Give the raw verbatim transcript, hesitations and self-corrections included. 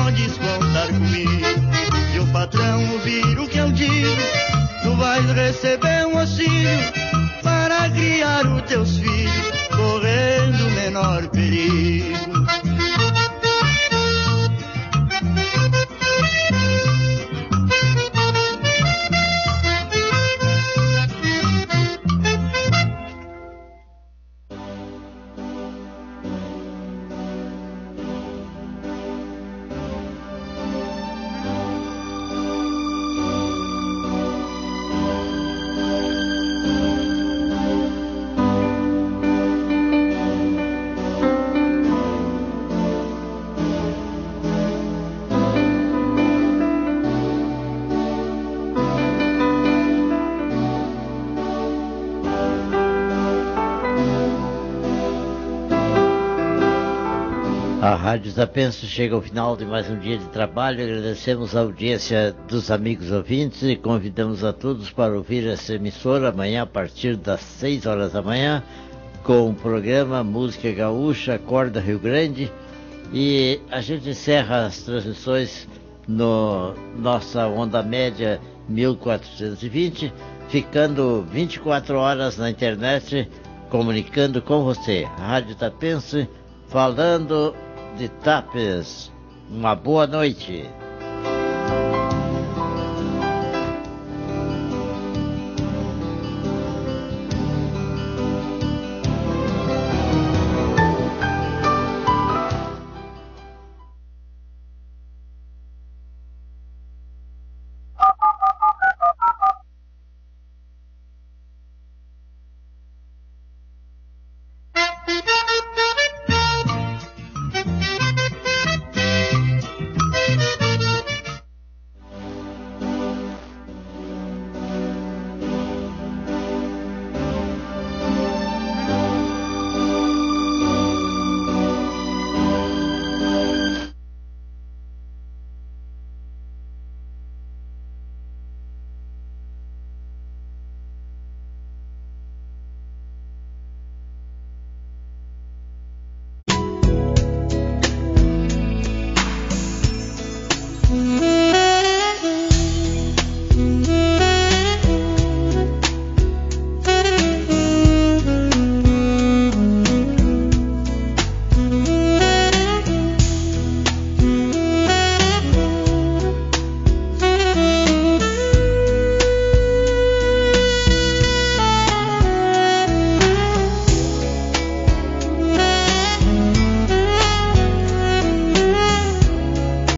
podes contar comigo. Se o patrão ouvir o que eu digo, tu vais receber um auxílio para criar os teus filhos, correndo o menor perigo. A Rádio Tapenço chega ao final de mais um dia de trabalho. Agradecemos a audiência dos amigos ouvintes e convidamos a todos para ouvir essa emissora amanhã a partir das seis horas da manhã com o programa Música Gaúcha, Acorda Rio Grande, e a gente encerra as transmissões no nossa onda média mil quatrocentos e vinte, ficando vinte e quatro horas na internet comunicando com você. A Rádio Tapenço falando de Tapes. Uma boa noite.